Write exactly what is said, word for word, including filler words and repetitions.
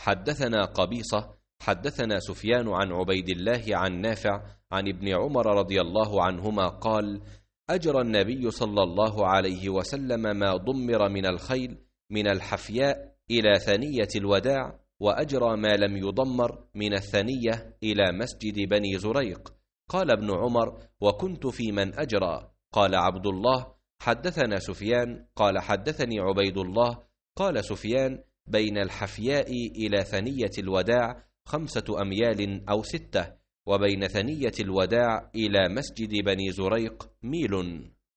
حدثنا قبيصة حدثنا سفيان عن عبيد الله عن نافع عن ابن عمر رضي الله عنهما قال: أجرى النبي صلى الله عليه وسلم ما ضمر من الخيل من الحفياء إلى ثنية الوداع، وأجرى ما لم يضمر من الثنية إلى مسجد بني زريق. قال ابن عمر: وكنت في من أجرى. قال عبد الله: حدثنا سفيان قال حدثني عبيد الله قال سفيان: بين الحفياء إلى ثنية الوداع خمسة أميال أو ستة، وبين ثنية الوداع إلى مسجد بني زريق ميل.